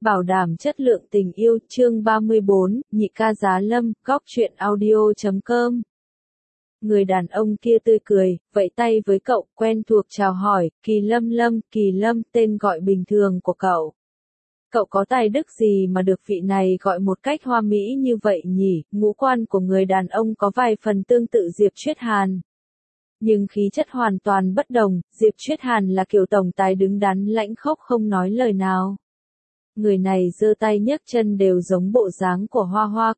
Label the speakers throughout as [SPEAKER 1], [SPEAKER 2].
[SPEAKER 1] Bảo đảm chất lượng tình yêu, chương 34, nhị ca giá lâm, góc truyện audio.com. Người đàn ông kia tươi cười, vẫy tay với cậu, quen thuộc chào hỏi, Kỳ Lâm, tên gọi bình thường của cậu. Cậu có tài đức gì mà được vị này gọi một cách hoa mỹ như vậy nhỉ? Ngũ quan của người đàn ông có vài phần tương tự Diệp Chuyết Hàn. Nhưng khí chất hoàn toàn bất đồng, Diệp Chuyết Hàn là kiểu tổng tài đứng đắn lãnh khốc không nói lời nào. Người này giơ tay nhấc chân đều giống bộ dáng của Hoa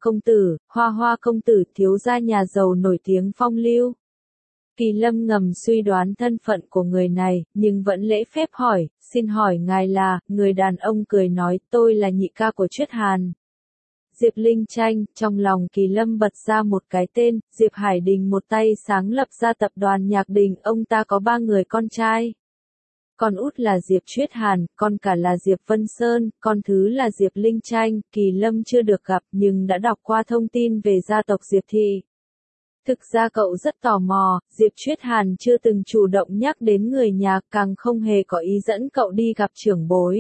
[SPEAKER 1] Hoa công tử thiếu gia nhà giàu nổi tiếng phong lưu. Kỳ Lâm ngầm suy đoán thân phận của người này, nhưng vẫn lễ phép hỏi, xin hỏi ngài là, người đàn ông cười nói, tôi là nhị ca của Chuyết Hàn. Diệp Linh Tranh, trong lòng Kỳ Lâm bật ra một cái tên, Diệp Hải Đình một tay sáng lập ra tập đoàn Nhạc Đình, ông ta có 3 người con trai. Con út là Diệp Chuyết Hàn, con cả là Diệp Vân Sơn, con thứ là Diệp Linh Tranh, Kỳ Lâm chưa được gặp nhưng đã đọc qua thông tin về gia tộc Diệp Thị. Thực ra cậu rất tò mò, Diệp Chuyết Hàn chưa từng chủ động nhắc đến người nhà, càng không hề có ý dẫn cậu đi gặp trưởng bối.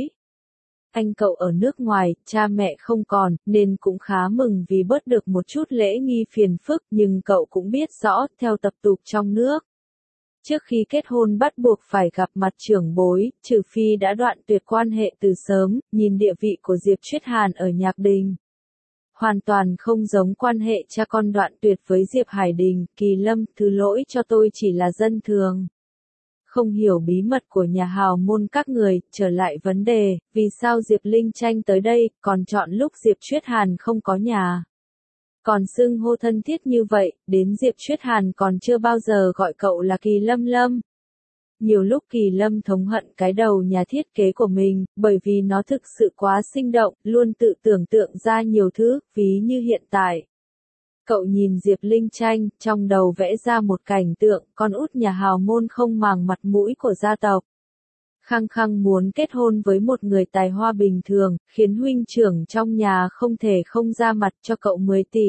[SPEAKER 1] Anh cậu ở nước ngoài, cha mẹ không còn, nên cũng khá mừng vì bớt được một chút lễ nghi phiền phức, nhưng cậu cũng biết rõ, theo tập tục trong nước. Trước khi kết hôn bắt buộc phải gặp mặt trưởng bối, trừ phi đã đoạn tuyệt quan hệ từ sớm, nhìn địa vị của Diệp Chuyết Hàn ở Nhạc Đình. Hoàn toàn không giống quan hệ cha con đoạn tuyệt với Diệp Hải Đình, Kỳ Lâm, thứ lỗi cho tôi chỉ là dân thường. Không hiểu bí mật của nhà hào môn các người, trở lại vấn đề, vì sao Diệp Linh Tranh tới đây, còn chọn lúc Diệp Chuyết Hàn không có nhà. Còn xưng hô thân thiết như vậy, đến Diệp Chuyết Hàn còn chưa bao giờ gọi cậu là Kỳ Lâm Lâm. Nhiều lúc Kỳ Lâm thống hận cái đầu nhà thiết kế của mình, bởi vì nó thực sự quá sinh động, luôn tự tưởng tượng ra nhiều thứ, ví như hiện tại. Cậu nhìn Diệp Linh Tranh, trong đầu vẽ ra một cảnh tượng, con út nhà hào môn không màng mặt mũi của gia tộc. Khăng khăng muốn kết hôn với một người tài hoa bình thường, khiến huynh trưởng trong nhà không thể không ra mặt cho cậu 10 tỷ.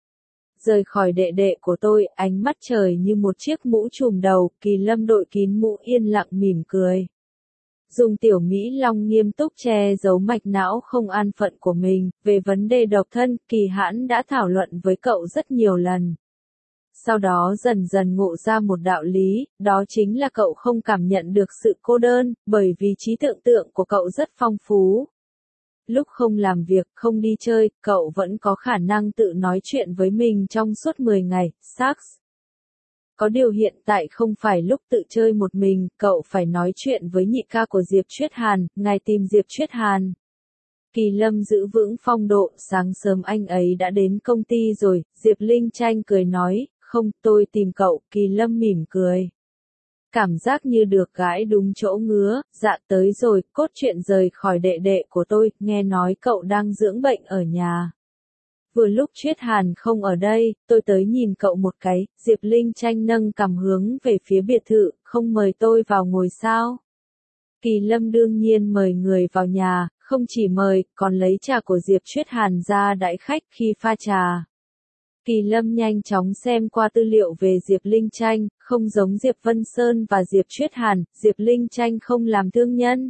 [SPEAKER 1] Rời khỏi đệ đệ của tôi, ánh mắt trời như một chiếc mũ trùm đầu, Kỳ Lâm đội kín mũ yên lặng mỉm cười. Dùng tiểu Mỹ Long nghiêm túc che giấu mạch não không an phận của mình, về vấn đề độc thân, Kỳ Hãn đã thảo luận với cậu rất nhiều lần. Sau đó dần dần ngộ ra một đạo lý, đó chính là cậu không cảm nhận được sự cô đơn, bởi vì trí tưởng tượng của cậu rất phong phú. Lúc không làm việc, không đi chơi, cậu vẫn có khả năng tự nói chuyện với mình trong suốt 10 ngày, Sax. Có điều hiện tại không phải lúc tự chơi một mình, cậu phải nói chuyện với nhị ca của Diệp Chuyết Hàn, ngài tìm Diệp Chuyết Hàn. Kỳ Lâm giữ vững phong độ, sáng sớm anh ấy đã đến công ty rồi, Diệp Linh Tranh cười nói, không, tôi tìm cậu, Kỳ Lâm mỉm cười. Cảm giác như được gãi đúng chỗ ngứa, dạ tới rồi, cốt truyện rời khỏi đệ đệ của tôi, nghe nói cậu đang dưỡng bệnh ở nhà. Vừa lúc Chuyết Hàn không ở đây, tôi tới nhìn cậu một cái, Diệp Linh Tranh nâng cằm hướng về phía biệt thự, không mời tôi vào ngồi sao. Kỳ Lâm đương nhiên mời người vào nhà, không chỉ mời, còn lấy trà của Diệp Chuyết Hàn ra đãi khách khi pha trà. Kỳ Lâm nhanh chóng xem qua tư liệu về Diệp Linh Tranh, không giống Diệp Vân Sơn và Diệp Chuyết Hàn, Diệp Linh Tranh không làm thương nhân,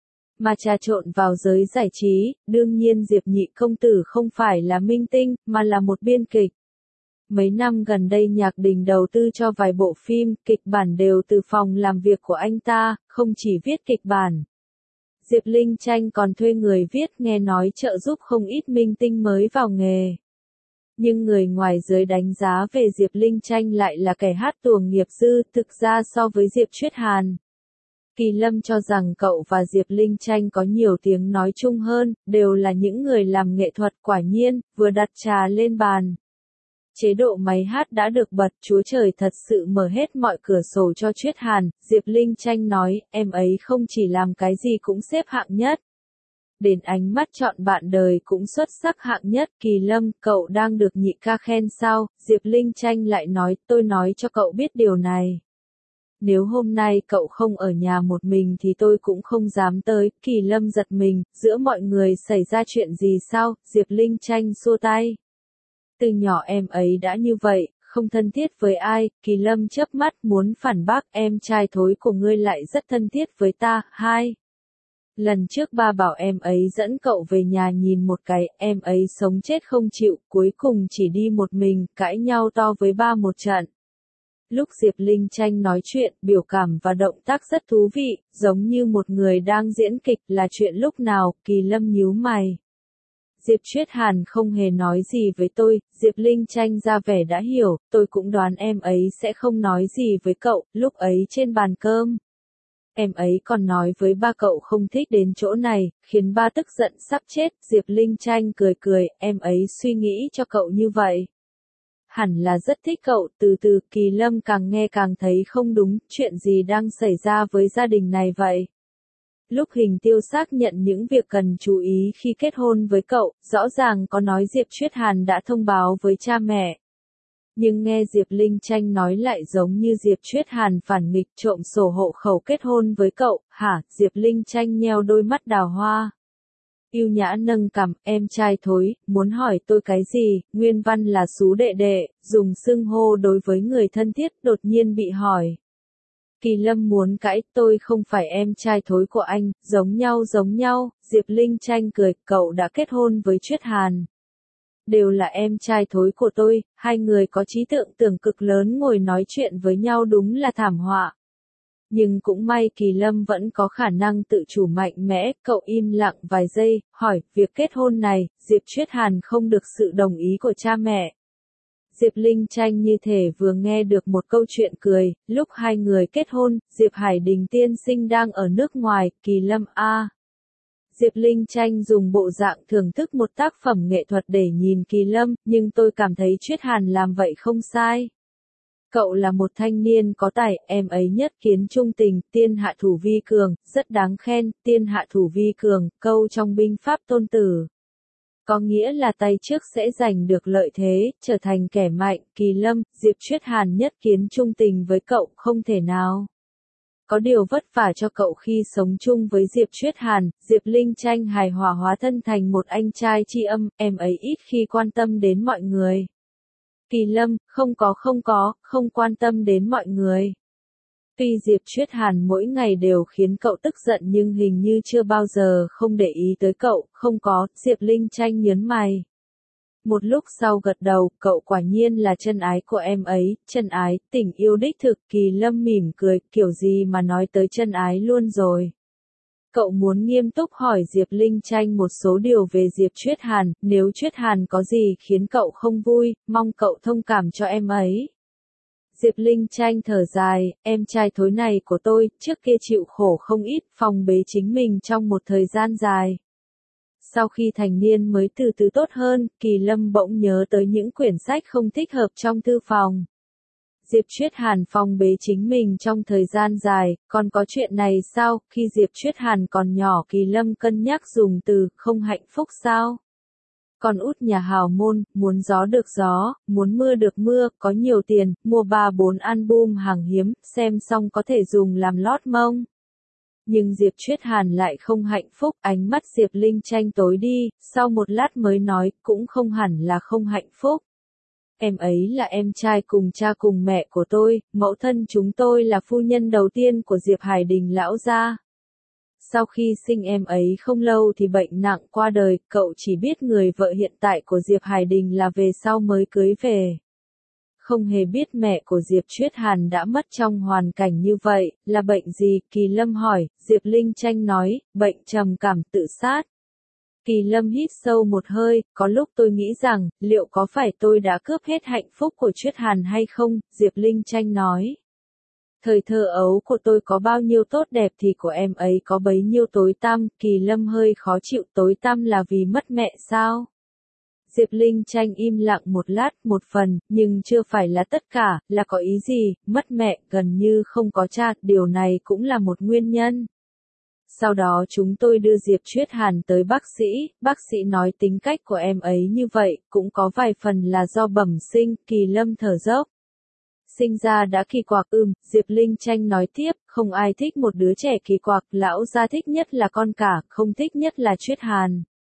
[SPEAKER 1] mà trà trộn vào giới giải trí, đương nhiên Diệp nhị công tử không phải là minh tinh, mà là một biên kịch. Mấy năm gần đây Nhạc Đình đầu tư cho vài bộ phim, kịch bản đều từ phòng làm việc của anh ta, không chỉ viết kịch bản. Diệp Linh Tranh còn thuê người viết, nghe nói trợ giúp không ít minh tinh mới vào nghề. Nhưng người ngoài giới đánh giá về Diệp Linh Tranh lại là kẻ hát tuồng nghiệp dư, thực ra so với Diệp Chuyết Hàn. Kỳ Lâm cho rằng cậu và Diệp Linh Tranh có nhiều tiếng nói chung hơn, đều là những người làm nghệ thuật, quả nhiên, vừa đặt trà lên bàn. Chế độ máy hát đã được bật, Chúa Trời thật sự mở hết mọi cửa sổ cho Chuyết Hàn, Diệp Linh Tranh nói, em ấy không chỉ làm cái gì cũng xếp hạng nhất. Đến ánh mắt chọn bạn đời cũng xuất sắc hạng nhất, Kỳ Lâm, cậu đang được nhị ca khen sao, Diệp Linh Tranh lại nói, tôi nói cho cậu biết điều này. Nếu hôm nay cậu không ở nhà một mình thì tôi cũng không dám tới, Kỳ Lâm giật mình, giữa mọi người xảy ra chuyện gì sao, Diệp Linh Tranh xua tay. Từ nhỏ em ấy đã như vậy, không thân thiết với ai, Kỳ Lâm chớp mắt muốn phản bác, em trai thối của ngươi lại rất thân thiết với ta, hai. Lần trước ba bảo em ấy dẫn cậu về nhà nhìn một cái, em ấy sống chết không chịu, cuối cùng chỉ đi một mình, cãi nhau to với ba một trận. Lúc Diệp Linh Tranh nói chuyện, biểu cảm và động tác rất thú vị, giống như một người đang diễn kịch. Là chuyện lúc nào? Kỳ Lâm nhíu mày. Diệp Chuyết Hàn không hề nói gì với tôi, Diệp Linh Tranh ra vẻ đã hiểu, tôi cũng đoán em ấy sẽ không nói gì với cậu. Lúc ấy trên bàn cơm, em ấy còn nói với ba cậu không thích đến chỗ này, khiến ba tức giận sắp chết. Diệp Linh Tranh cười cười, em ấy suy nghĩ cho cậu như vậy. Hẳn là rất thích cậu. Từ từ, Kỳ Lâm càng nghe càng thấy không đúng, chuyện gì đang xảy ra với gia đình này vậy? Lúc Hình Tiêu xác nhận những việc cần chú ý khi kết hôn với cậu, rõ ràng có nói Diệp Chuyết Hàn đã thông báo với cha mẹ. Nhưng nghe Diệp Linh Tranh nói lại giống như Diệp Chuyết Hàn phản nghịch trộm sổ hộ khẩu kết hôn với cậu. Hả? Diệp Linh Tranh nheo đôi mắt đào hoa. Yêu nhã nâng cằm, em trai thối, muốn hỏi tôi cái gì? Nguyên văn là xú đệ đệ, dùng xưng hô đối với người thân thiết, đột nhiên bị hỏi. Kỳ Lâm muốn cãi, tôi không phải em trai thối của anh, giống nhau. Diệp Linh Tranh cười, cậu đã kết hôn với Chuyết Hàn. Đều là em trai thối của tôi, hai người có trí tưởng cực lớn ngồi nói chuyện với nhau đúng là thảm họa. Nhưng cũng may Kỳ Lâm vẫn có khả năng tự chủ mạnh mẽ. Cậu im lặng vài giây, hỏi, việc kết hôn này, Diệp Chuyết Hàn không được sự đồng ý của cha mẹ. Diệp Linh Tranh như thể vừa nghe được một câu chuyện cười. Lúc hai người kết hôn, Diệp Hải Đình tiên sinh đang ở nước ngoài. Kỳ Lâm a. Diệp Linh Tranh dùng bộ dạng thưởng thức một tác phẩm nghệ thuật để nhìn Kỳ Lâm, nhưng tôi cảm thấy Chuyết Hàn làm vậy không sai. Cậu là một thanh niên có tài, em ấy nhất kiến trung tình, tiên hạ thủ vi cường, rất đáng khen. Tiên hạ thủ vi cường, câu trong binh pháp Tôn Tử. Có nghĩa là tay trước sẽ giành được lợi thế, trở thành kẻ mạnh. Kỳ Lâm, Diệp Chuyết Hàn nhất kiến trung tình với cậu, không thể nào. Có điều vất vả cho cậu khi sống chung với Diệp Chuyết Hàn. Diệp Linh Tranh hài hòa hóa thân thành một anh trai tri âm, em ấy ít khi quan tâm đến mọi người. Kỳ Lâm, không quan tâm đến mọi người. Tuy Diệp Chuyết Hàn mỗi ngày đều khiến cậu tức giận nhưng hình như chưa bao giờ không để ý tới cậu. Không có. Diệp Linh Tranh nhớn mày. Một lúc sau gật đầu, cậu quả nhiên là chân ái của em ấy. Chân ái, tình yêu đích thực. Kỳ Lâm mỉm cười, kiểu gì mà nói tới chân ái luôn rồi. Cậu muốn nghiêm túc hỏi Diệp Linh Tranh một số điều về Diệp Chuyết Hàn. Nếu Chuyết Hàn có gì khiến cậu không vui, mong cậu thông cảm cho em ấy. Diệp Linh Tranh thở dài, em trai thối này của tôi, trước kia chịu khổ không ít, phòng bế chính mình trong một thời gian dài. Sau khi thành niên mới từ từ tốt hơn. Kỳ Lâm bỗng nhớ tới những quyển sách không thích hợp trong thư phòng. Diệp Chuyết Hàn phòng bế chính mình trong thời gian dài, còn có chuyện này sao? Khi Diệp Chuyết Hàn còn nhỏ, Kỳ Lâm cân nhắc dùng từ không hạnh phúc sao? Con út nhà hào môn, muốn gió được gió, muốn mưa được mưa, có nhiều tiền, mua 3-4 album hàng hiếm, xem xong có thể dùng làm lót mông. Nhưng Diệp Chuyết Hàn lại không hạnh phúc. Ánh mắt Diệp Linh Tranh tối đi, sau một lát mới nói, cũng không hẳn là không hạnh phúc. Em ấy là em trai cùng cha cùng mẹ của tôi, mẫu thân chúng tôi là phu nhân đầu tiên của Diệp Hải Đình lão gia. Sau khi sinh em ấy không lâu thì bệnh nặng qua đời, cậu chỉ biết người vợ hiện tại của Diệp Hải Đình là về sau mới cưới về. Không hề biết mẹ của Diệp Chuyết Hàn đã mất trong hoàn cảnh như vậy. Là bệnh gì? Kỳ Lâm hỏi. Diệp Linh Tranh nói, bệnh trầm cảm tự sát. Kỳ Lâm hít sâu một hơi, có lúc tôi nghĩ rằng, liệu có phải tôi đã cướp hết hạnh phúc của Chuyết Hàn hay không? Diệp Linh Tranh nói. Thời thơ ấu của tôi có bao nhiêu tốt đẹp thì của em ấy có bấy nhiêu tối tăm. Kỳ Lâm hơi khó chịu. Tối tăm là vì mất mẹ sao? Diệp Linh Tranh im lặng một lát, một phần, nhưng chưa phải là tất cả. Là có ý gì? Mất mẹ, gần như không có cha, điều này cũng là một nguyên nhân. Sau đó chúng tôi đưa Diệp Chuyết Hàn tới bác sĩ nói tính cách của em ấy như vậy, cũng có vài phần là do bẩm sinh. Kỳ Lâm thở dốc. Sinh ra đã kỳ quặc. Diệp Linh Tranh nói tiếp, không ai thích một đứa trẻ kỳ quặc, lão gia thích nhất là con cả, không thích nhất là Chuyết Hàn.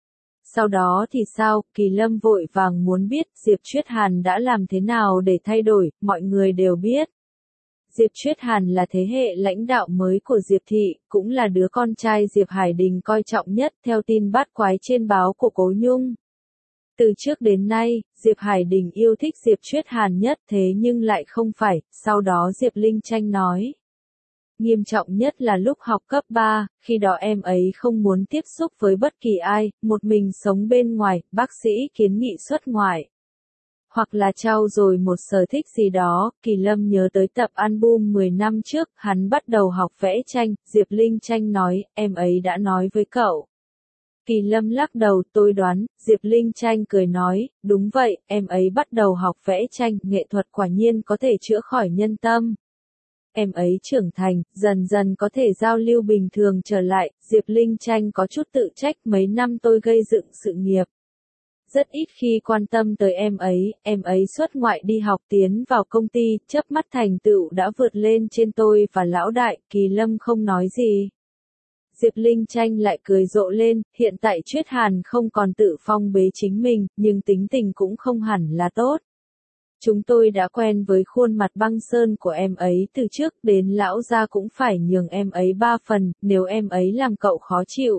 [SPEAKER 1] Sau đó thì sao? Kỳ Lâm vội vàng muốn biết, Diệp Chuyết Hàn đã làm thế nào để thay đổi, mọi người đều biết. Diệp Chuyết Hàn là thế hệ lãnh đạo mới của Diệp Thị, cũng là đứa con trai Diệp Hải Đình coi trọng nhất theo tin bát quái trên báo của Cố Nhung. Từ trước đến nay, Diệp Hải Đình yêu thích Diệp Chuyết Hàn nhất thế nhưng lại không phải, sau đó Diệp Linh Tranh nói. Nghiêm trọng nhất là lúc học cấp 3, khi đó em ấy không muốn tiếp xúc với bất kỳ ai, một mình sống bên ngoài, bác sĩ kiến nghị xuất ngoại. Hoặc là trau dồi một sở thích gì đó, Kỳ Lâm nhớ tới tập album 10 năm trước, hắn bắt đầu học vẽ tranh, Diệp Linh Tranh nói, em ấy đã nói với cậu. Kỳ Lâm lắc đầu, tôi đoán, Diệp Linh Tranh cười nói, đúng vậy, em ấy bắt đầu học vẽ tranh, nghệ thuật quả nhiên có thể chữa khỏi nhân tâm. Em ấy trưởng thành, dần dần có thể giao lưu bình thường trở lại, Diệp Linh Tranh có chút tự trách mấy năm tôi gây dựng sự nghiệp. Rất ít khi quan tâm tới em ấy xuất ngoại đi học tiến vào công ty, chớp mắt thành tựu đã vượt lên trên tôi và lão đại, Kỳ Lâm không nói gì. Diệp Linh Tranh lại cười rộ lên, hiện tại Chuyết Hàn không còn tự phong bế chính mình, nhưng tính tình cũng không hẳn là tốt. Chúng tôi đã quen với khuôn mặt băng sơn của em ấy từ trước đến lão gia cũng phải nhường em ấy 3 phần, nếu em ấy làm cậu khó chịu.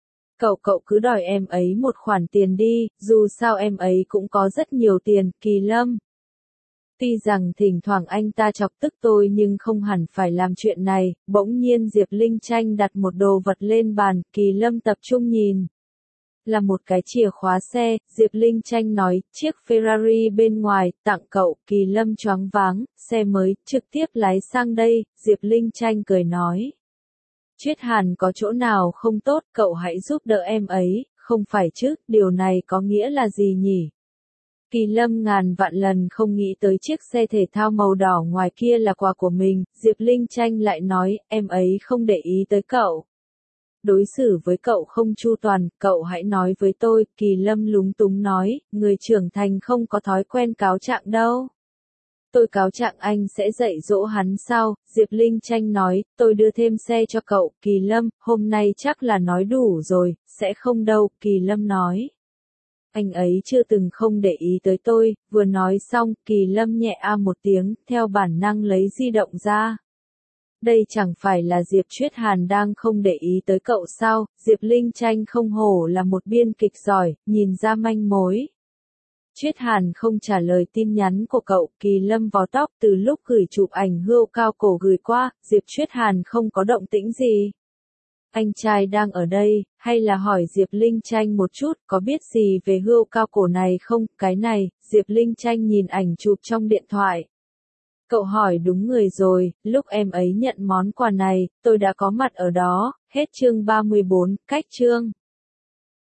[SPEAKER 1] Cậu cứ đòi em ấy một khoản tiền đi, dù sao em ấy cũng có rất nhiều tiền, Kỳ Lâm. Tuy rằng thỉnh thoảng anh ta chọc tức tôi nhưng không hẳn phải làm chuyện này, bỗng nhiên Diệp Linh Tranh đặt một đồ vật lên bàn, Kỳ Lâm tập trung nhìn. Là một cái chìa khóa xe, Diệp Linh Tranh nói, chiếc Ferrari bên ngoài, tặng cậu, Kỳ Lâm choáng váng, xe mới, trực tiếp lái sang đây, Diệp Linh Tranh cười nói. Chuyết Hàn có chỗ nào không tốt, cậu hãy giúp đỡ em ấy, không phải chứ, điều này có nghĩa là gì nhỉ? Kỳ Lâm ngàn vạn lần không nghĩ tới chiếc xe thể thao màu đỏ ngoài kia là quà của mình, Diệp Linh Tranh lại nói, em ấy không để ý tới cậu. Đối xử với cậu không chu toàn, cậu hãy nói với tôi, Kỳ Lâm lúng túng nói, người trưởng thành không có thói quen cáo trạng đâu. Tôi cáo trạng anh sẽ dạy dỗ hắn sao, Diệp Linh Tranh nói, tôi đưa thêm xe cho cậu, Kỳ Lâm, hôm nay chắc là nói đủ rồi, sẽ không đâu, Kỳ Lâm nói. Anh ấy chưa từng không để ý tới tôi, vừa nói xong, Kỳ Lâm nhẹ a một tiếng, theo bản năng lấy di động ra. Đây chẳng phải là Diệp Chuyết Hàn đang không để ý tới cậu sao, Diệp Linh Tranh không hổ là một biên kịch giỏi, nhìn ra manh mối. Chuyết Hàn không trả lời tin nhắn của cậu, Kỳ Lâm vò tóc từ lúc gửi chụp ảnh hươu cao cổ gửi qua, Diệp Chuyết Hàn không có động tĩnh gì. Anh trai đang ở đây, hay là hỏi Diệp Linh Tranh một chút, có biết gì về hươu cao cổ này không, cái này, Diệp Linh Tranh nhìn ảnh chụp trong điện thoại. Cậu hỏi đúng người rồi, lúc em ấy nhận món quà này, tôi đã có mặt ở đó, hết chương 34, cách chương.